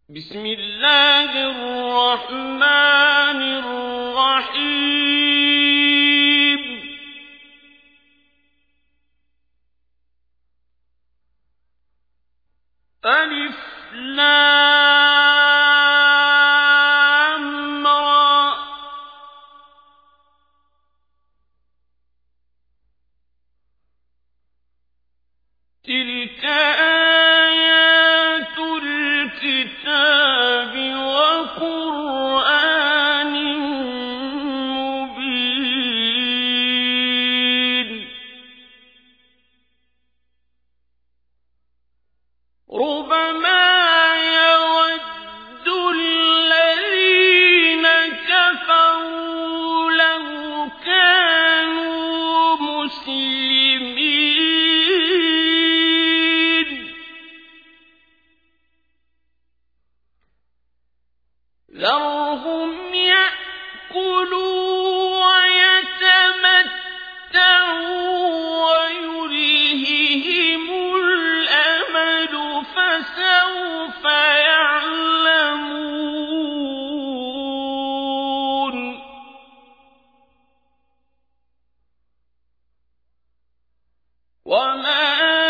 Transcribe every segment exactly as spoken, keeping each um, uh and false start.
بسم الله الرحمن الرحيم ألف لام را تلك آيات الكتاب وقرآن مبين ربما يود الذين كفروا لو كانوا مسلمين ذرهم يأكلوا ويتمتعوا ويلههم الأمل فسوف يعلمون وما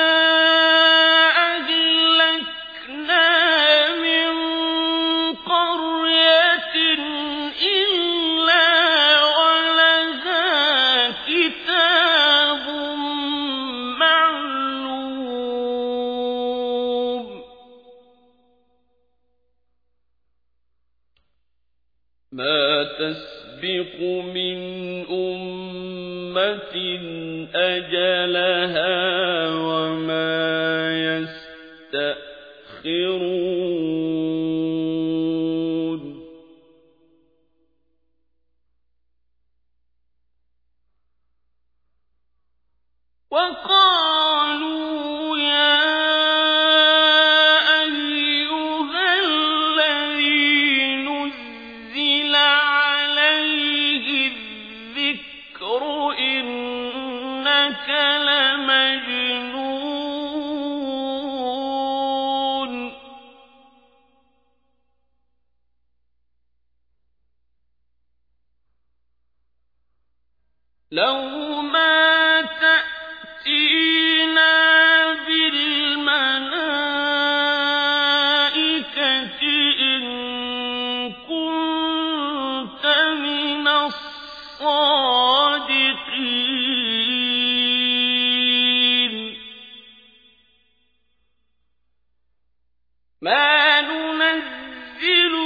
أهلكنا من قرية إلا ولها كتاب معلوم ما تسبق من أمة أجلها وما يستأخرون وقالوا يا أيها الذي نزل عليه الذكر إنك لمجنون لو ما تأتينا بالملائكة إن كنت من الصادقين ما ننزل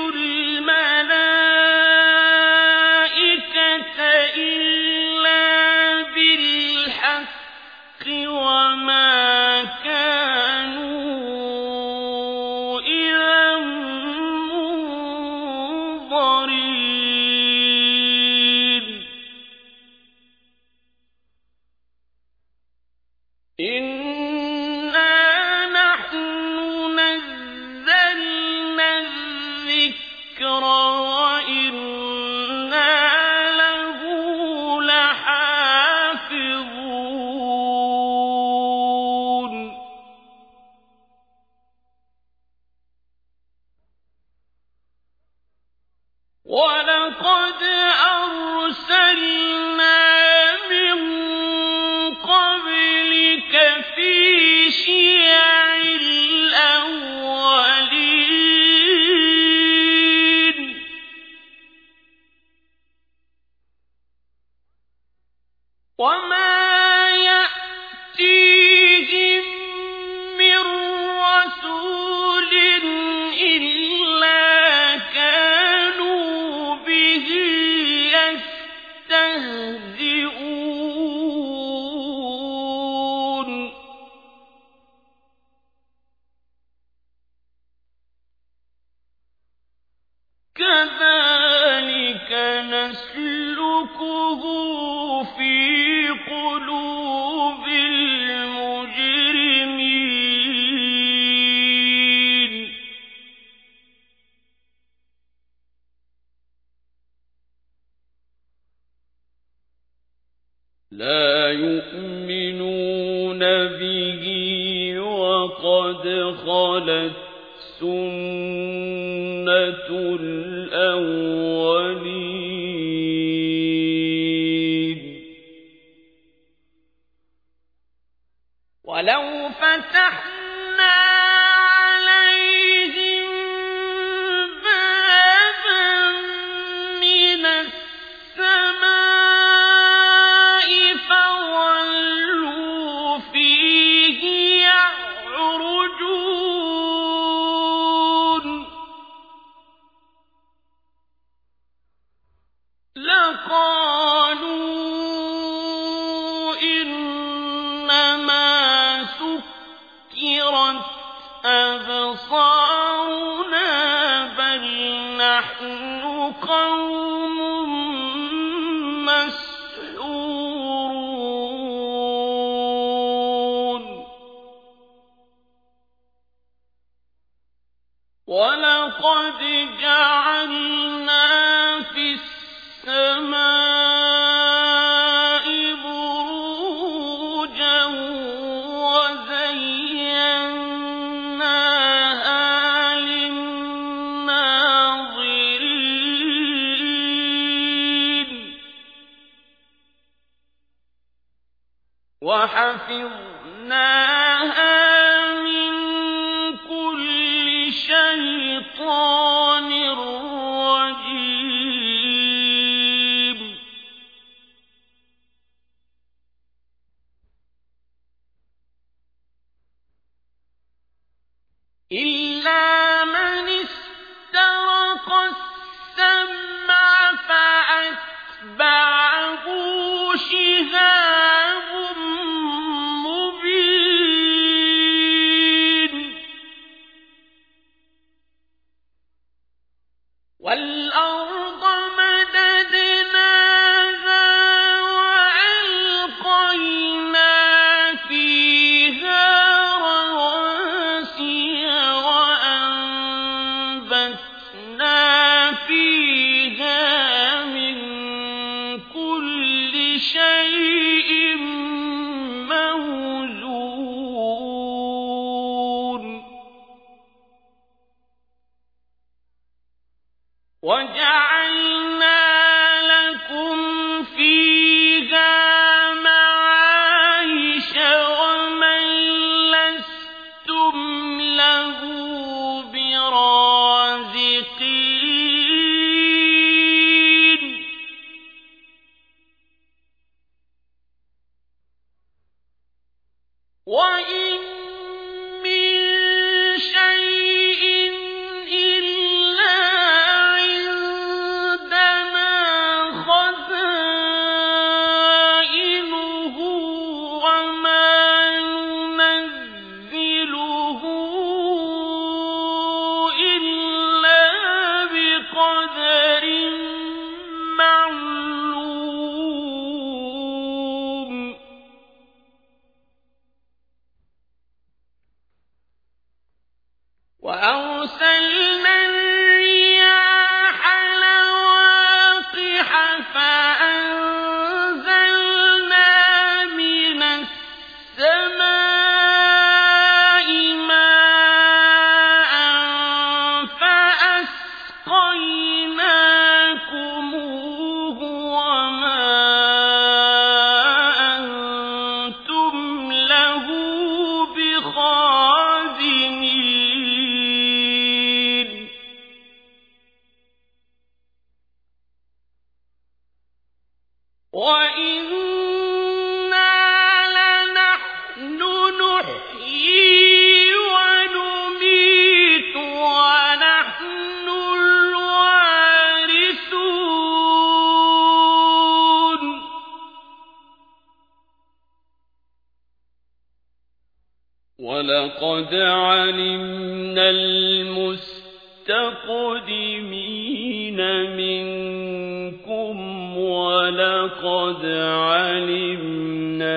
الملائكة إلا بالحق وما كانوا إذا منظرين إنا نحن نزلنا الذكر وإنا له لحافظون ولقد أرسلنا من قبلك في شيع الأولين وما يأتيهم من رسول إلا كانوا به يستهزئون كذلك نسلكه في قلوب المجرمين لا يؤمنون به وقد خلت سنة الأولين ولو فتحنا عليهم بابا من السماء فظلوا فيه يعرجون لقالوا إنما سكرت أبصارنا بل نحن قوم مسحورون ولقد جعلنا في السماء بروجا وزيناها للناظرين وحفظناها من كل شيطان رجيم إلا من استرق السمع فأتبعه شهاب مبين والأرض مددناها وألقينا فيها رواسي وأنبتنا فيها من كل شيء موزون وجعلنا لكم فيها معايش ومن لستم له برازقين وإن من شيء إلا عندنا خزائنه وما ننزله إلا بقدر معلوم وأرسلنا الرياح لواقح فأنزلنا من السماء ماء فأسقيناكموه وما أنتم له بخازنين وإنا لنحن نحيي ونميت ونحن الوارثون ولقد علمنا المستقدمين منكم ولقد علمنا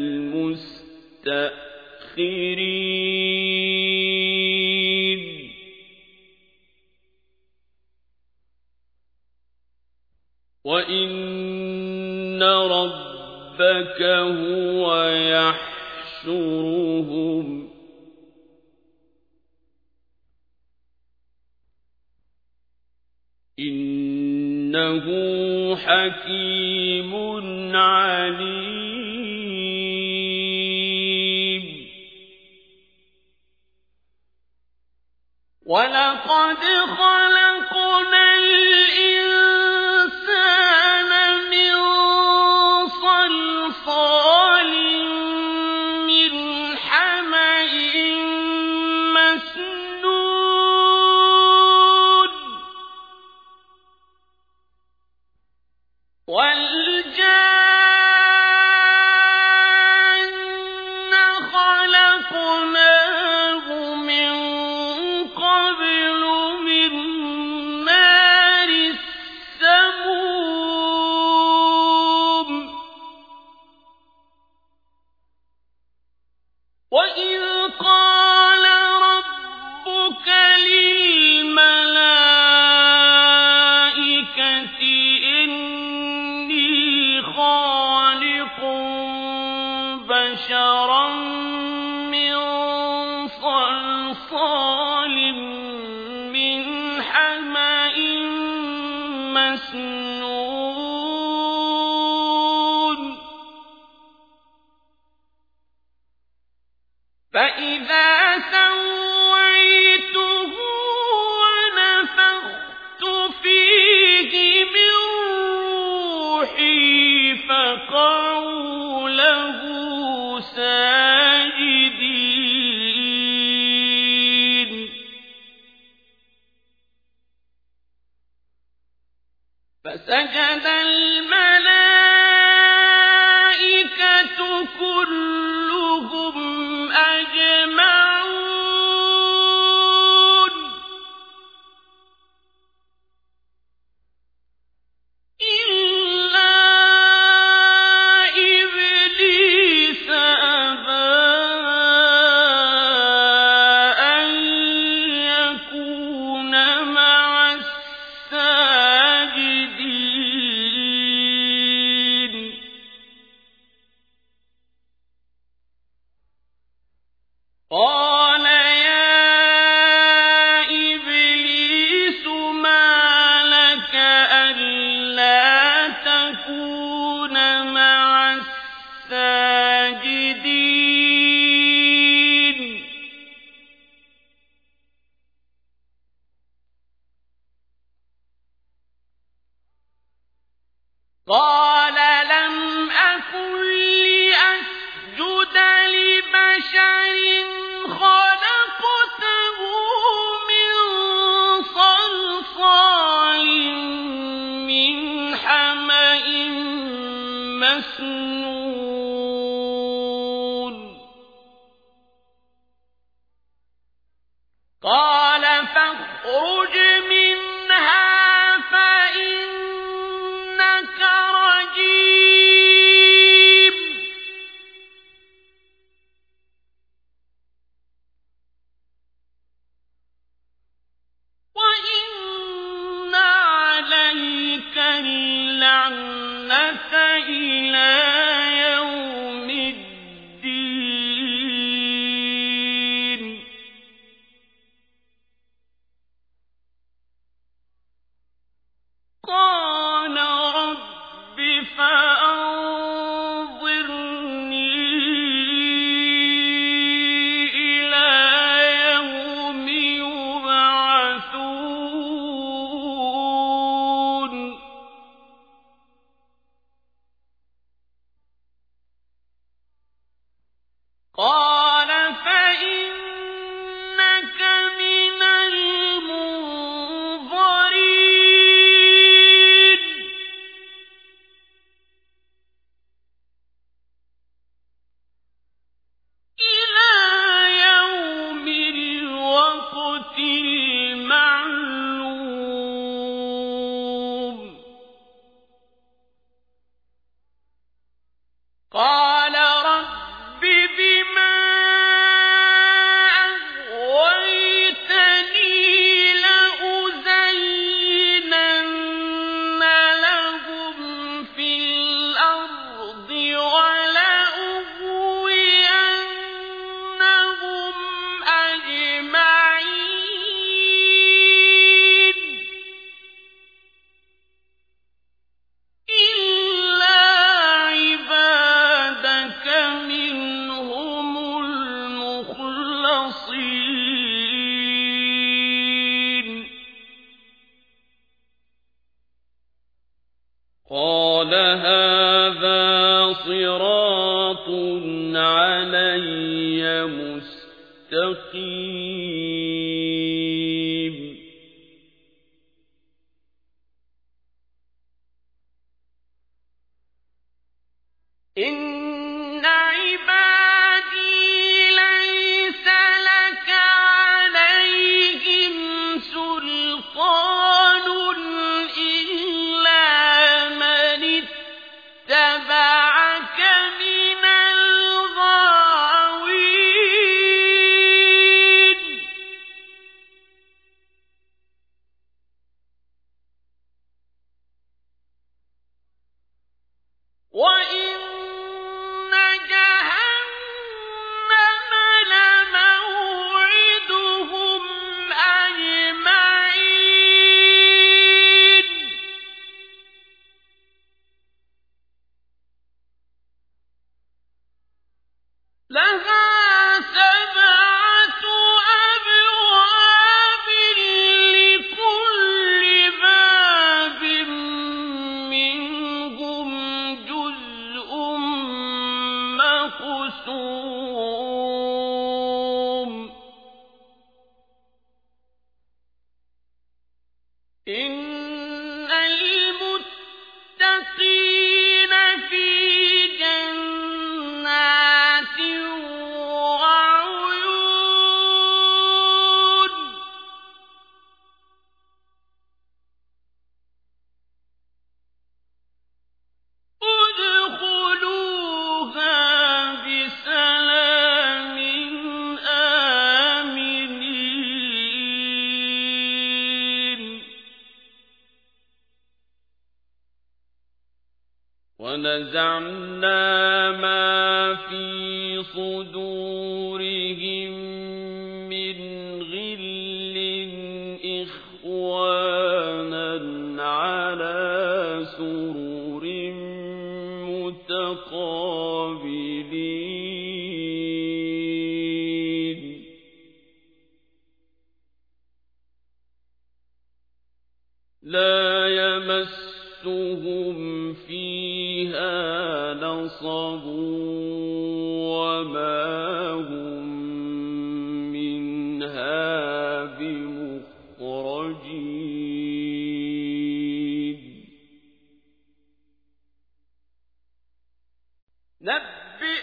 المستأخرين وإن ربك هو يحشرهم إنه حكيم عليم. ولقد خلقنا الإنسان من صلصال من حمإ مسنون والجان خلقناه من قبل من نار السموم وإذ قال ربك للملائكة إني خالق بشرا من صلصال من حمإ مسنون فإذا سويته ونفخت فيه من روحي فقعوا له ساجدين. فسجد الملائكة كلهم أجمعون إلا إبليس أبى أن يكون مع الساجدين. قال يا إبليس ما لك ألا تكون مع الساجدين. قال لم أكن لأسجد لبشر خلقته من صلصال من حمإ مسنون. قال فاخرج منها فإنك رجيم. وإن عليك اللعنة إلى يوم الدين. قال رب فأنظرني إلى يوم يبعثون. قال هذا صراط علي مستقيم إن عبادي ليس لك عليهم سلطان إلا من اتبعك من الغاوين وإن جهنم لموعدهم أجمعين لها سبعة أبواب لكل باب منهم جزء مقسوم إن المتقين في جنات وعيون ادخلوها بسلام آمنين ونزعنا ما في صدورهم من غل إخوانا على سرر متقابلين لا يمسهم فيها نصب وما هم منها بمخرجين نبئ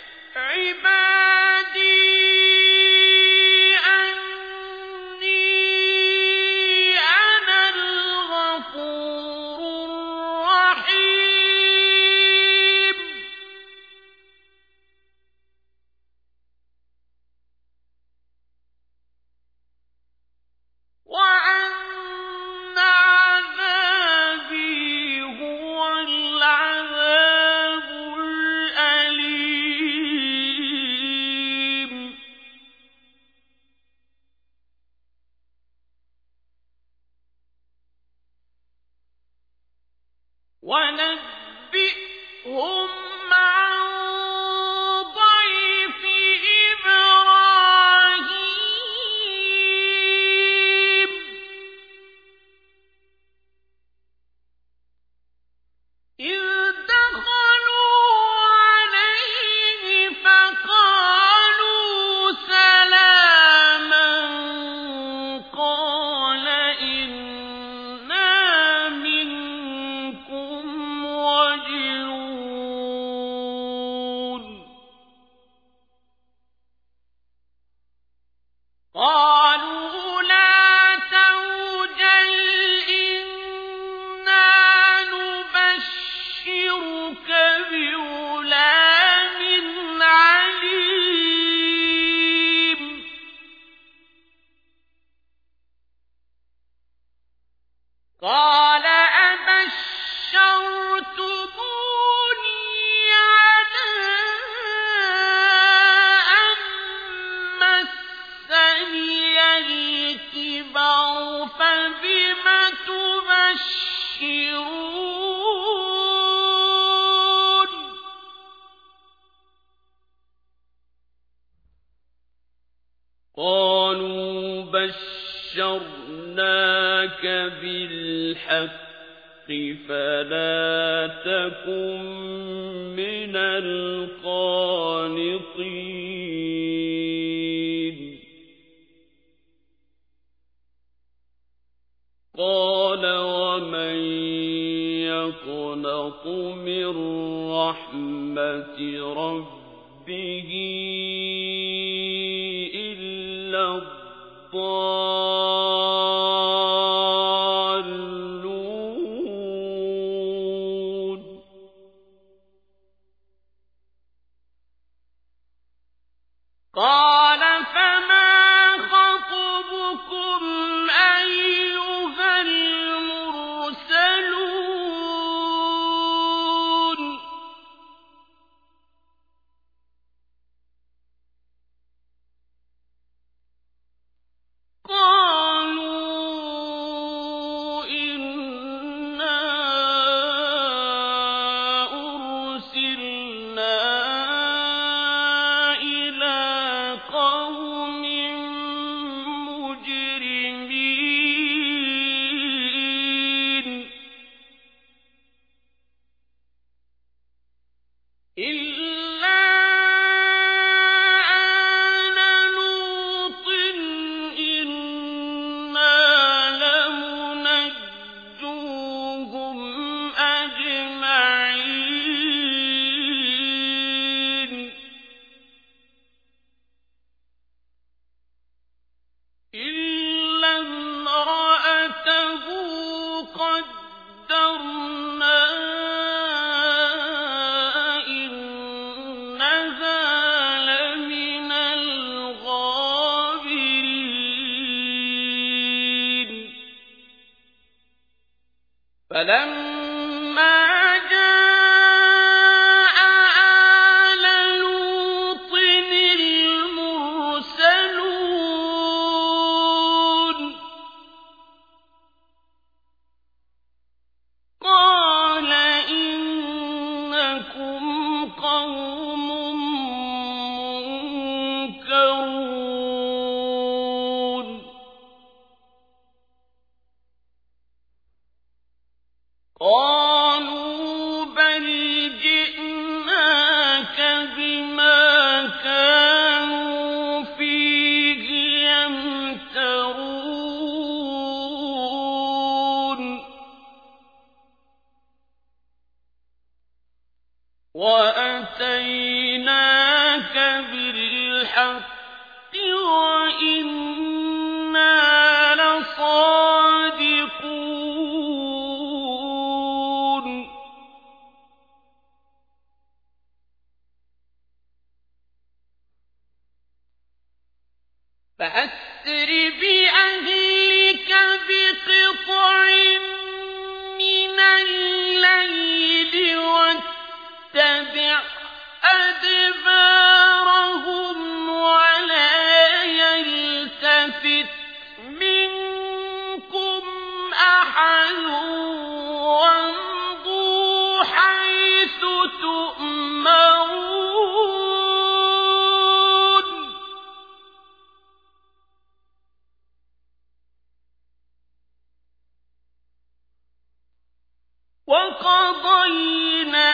عبادي أني أنا الغفور الرحيم وأن عذابي هو العذاب الأليم ونبئهم عن ضيف إبراهيم إذ دخلوا عليه فقالوا سلاما قال إنا منكم وجلون قالوا لا توجل إنا نبشرك بغلام عليم قال أبشرتموني على أن مسني الكبر فبم تبشرون قالوا بشرناك بالحق فلا تكن من القانطين قال ومن يقنط من رحمة ربه إلا الضالون قال فما خطبكم أيها المرسلون قالوا إنا أرسلنا إلى قوم مجرمين إلا آل لوط إنا لمنجوهم أجمعين إلا امرأته قدرنا إنها لمن الغابرين فلما جاء آل لوط المرسلون قال إنكم قوم منكرون قالوا بل جئناك بما كانوا فيه يمترون وأتيناك بالحق وإنا لصادقون فأسر بأهلك بقطع من الليل واتبع أدبارهم ولا يلتفت منكم أحد وامضوا حيث تؤمرون وقضينا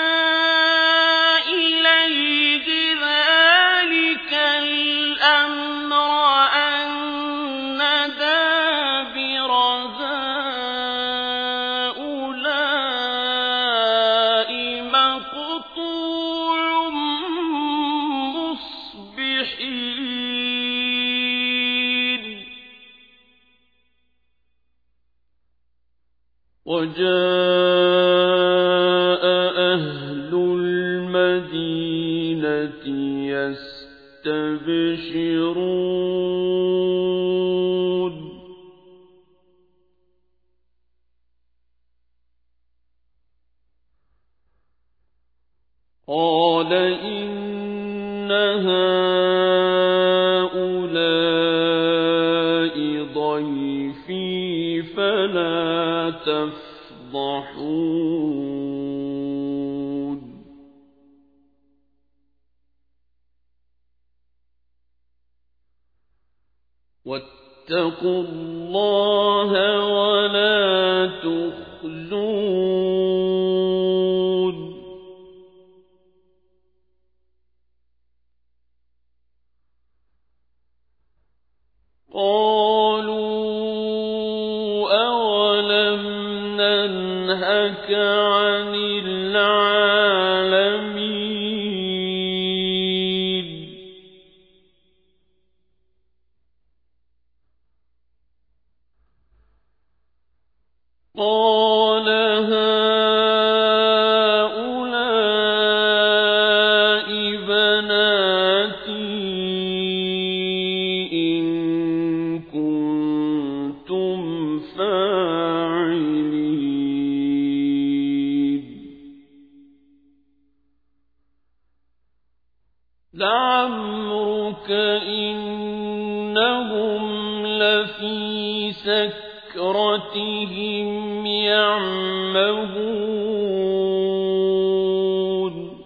إليه ذلك الأمر أن دابر هؤلاء مقطوع مصبحين وجاء أهل المدينة يستبشرون قال إن هؤلاء ضيفي فلا تفضحون واتقوا الله ولا تخزون ننهك عن العالمين قال هؤلاء بناتي إن كنتم فاعلين لعمرك إنهم لفي سكرتهم يعمهون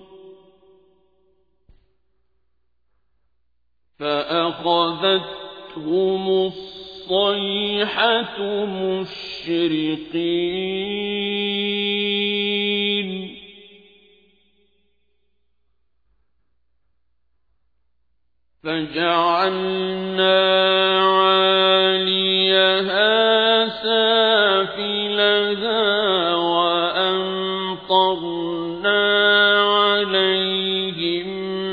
فأخذتهم الصيحة مشرقين فجعلنا عاليها سافلها وأمطرنا عليهم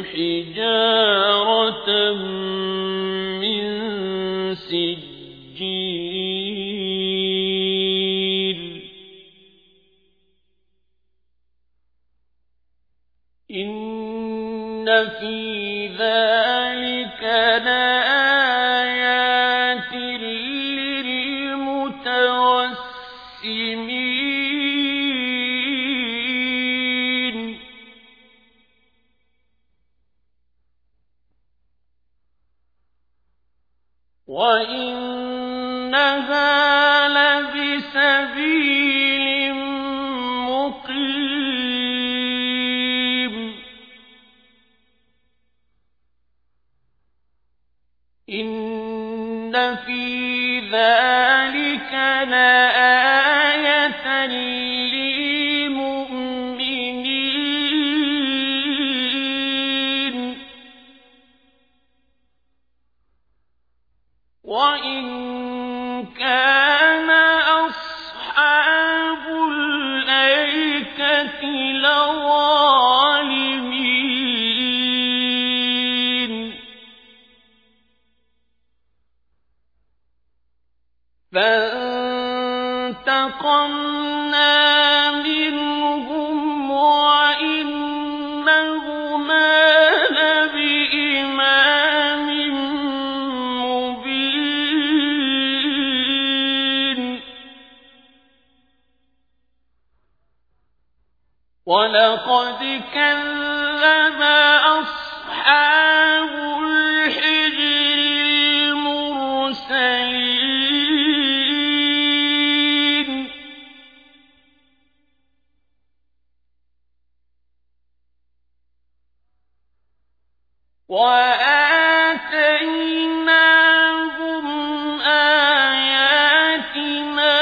حجارة من سجيل إن في ذلك لآيات للمتوسمين وإنها لبسبيل مقيم إن في ذلك لآية للمؤمنين وإن كان أصحاب الأيكة لظالمين فانتقمنا منهم وإنهما لبإمام مبين ولقد كذب أصحاب الحجر المرسلين وآتيناهم آياتنا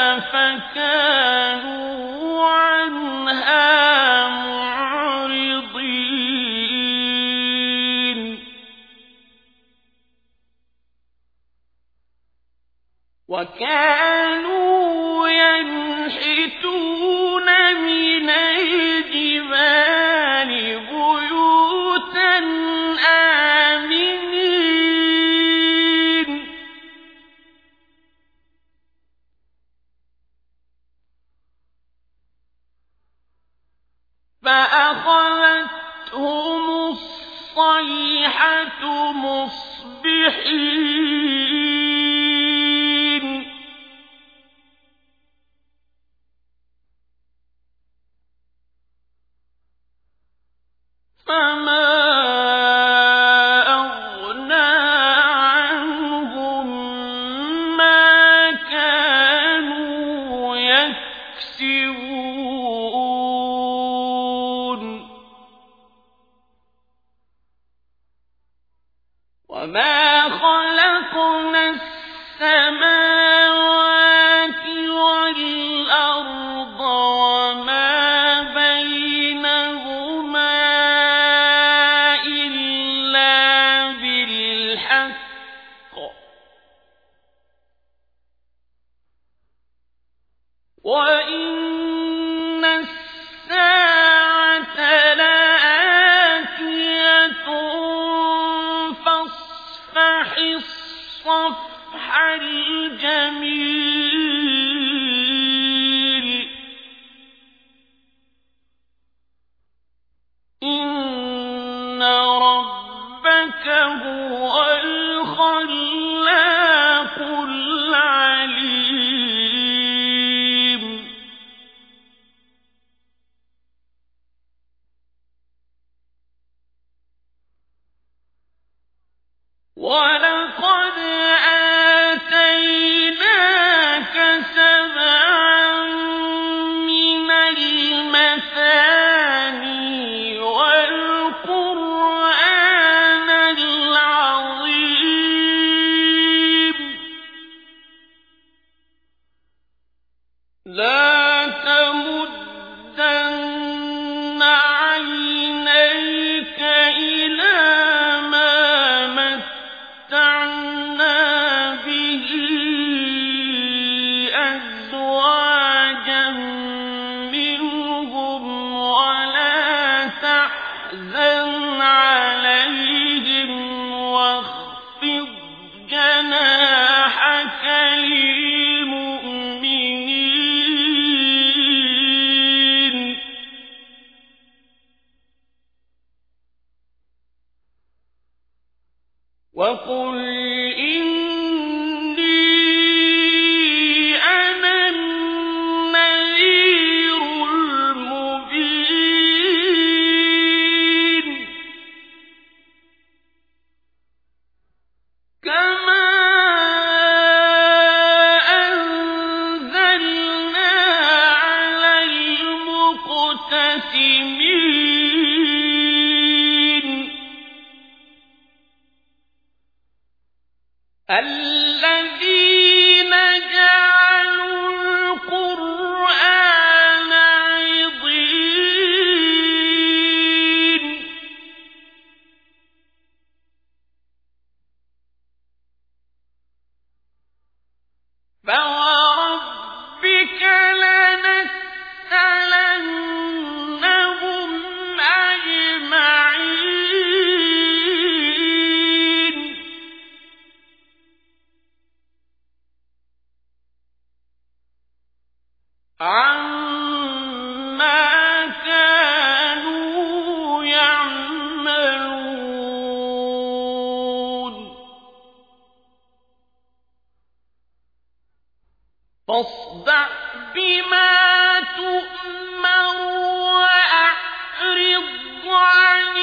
فكانوا عنها معرضين وكانوا ينحتون من الجبال بيوتا آمنين فأخذتهم الصيحة مصبحين فما أغنى عنهم ما كانوا يكسبون وما خلقنا السماوات والأرض وما بينهما وَإِنَّ السَّاعَةَ لَآتِيَةٌ فَاصْفَحِ الصَّفْحَ الْجَمِيلَ إِنَّ رَبَّكَ هُوَ الْخَلَّاقُ الْعَلِيمُ وَلَقَدْ آتَيْنَاكَ سَبْعًا مِنَ الْمَثَانِي وَالْقُرْآنَ الْعَظِيمَ لَا تَمُدَّنَّ عَيْنَيْكَ إِلَىٰ مَا مَتَّعْنَا بِهِ أَزْوَاجًا مِّنْهُمْ وَلَا تَحْزَنْ عَلَيْهِمْ وَاخْفِضْ جَنَاحَكَ لِلْمُؤْمِنِينَ وَقُلْ إِنِّي أَنَا النَّذِيرُ الْمُبِينُ كَمَا أَنزَلْنَا عَلَى الْمُقْتَسِمِينَ الَّذِينَ جَعَلُوا الْقُرْآنَ عِضِينَ فَوَرَبِّكَ لَنَسْأَلَنَّهُمْ أَجْمَعِينَ عَمَّا كَانُوا يَعْمَلُونَ فاصدع بما تؤمر وأعرض عن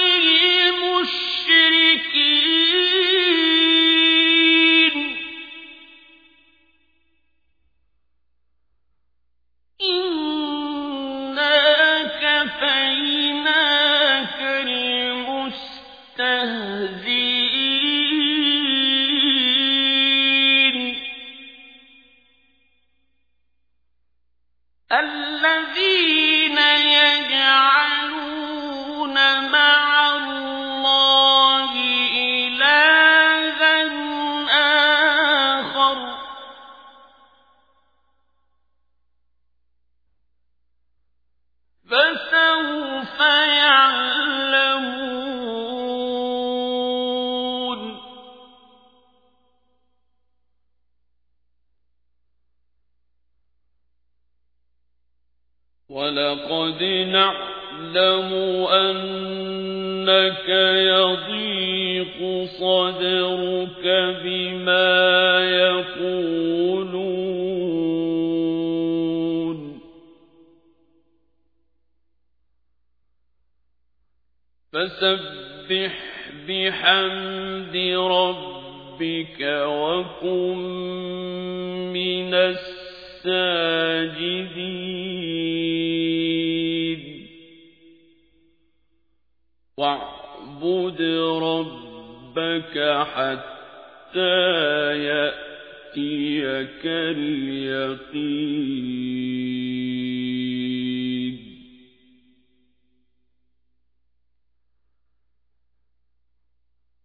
المشركين إنا كفيناك المستهزئين الذين يجعلون مع الله إلها آخر فسوف يعلمون وَلَقَدْ نَعْلَمُ أَنَّكَ يَضِيقُ صَدْرُكَ بِمَا يَقُولُونَ فَسَبِّحْ بِحَمْدِ رَبِّكَ وَكُن مِّنَ السَّاجِدِينَ وَاعْبُدْ رَبَّكَ حَتَّى يَأْتِيَكَ الْيَقِينُ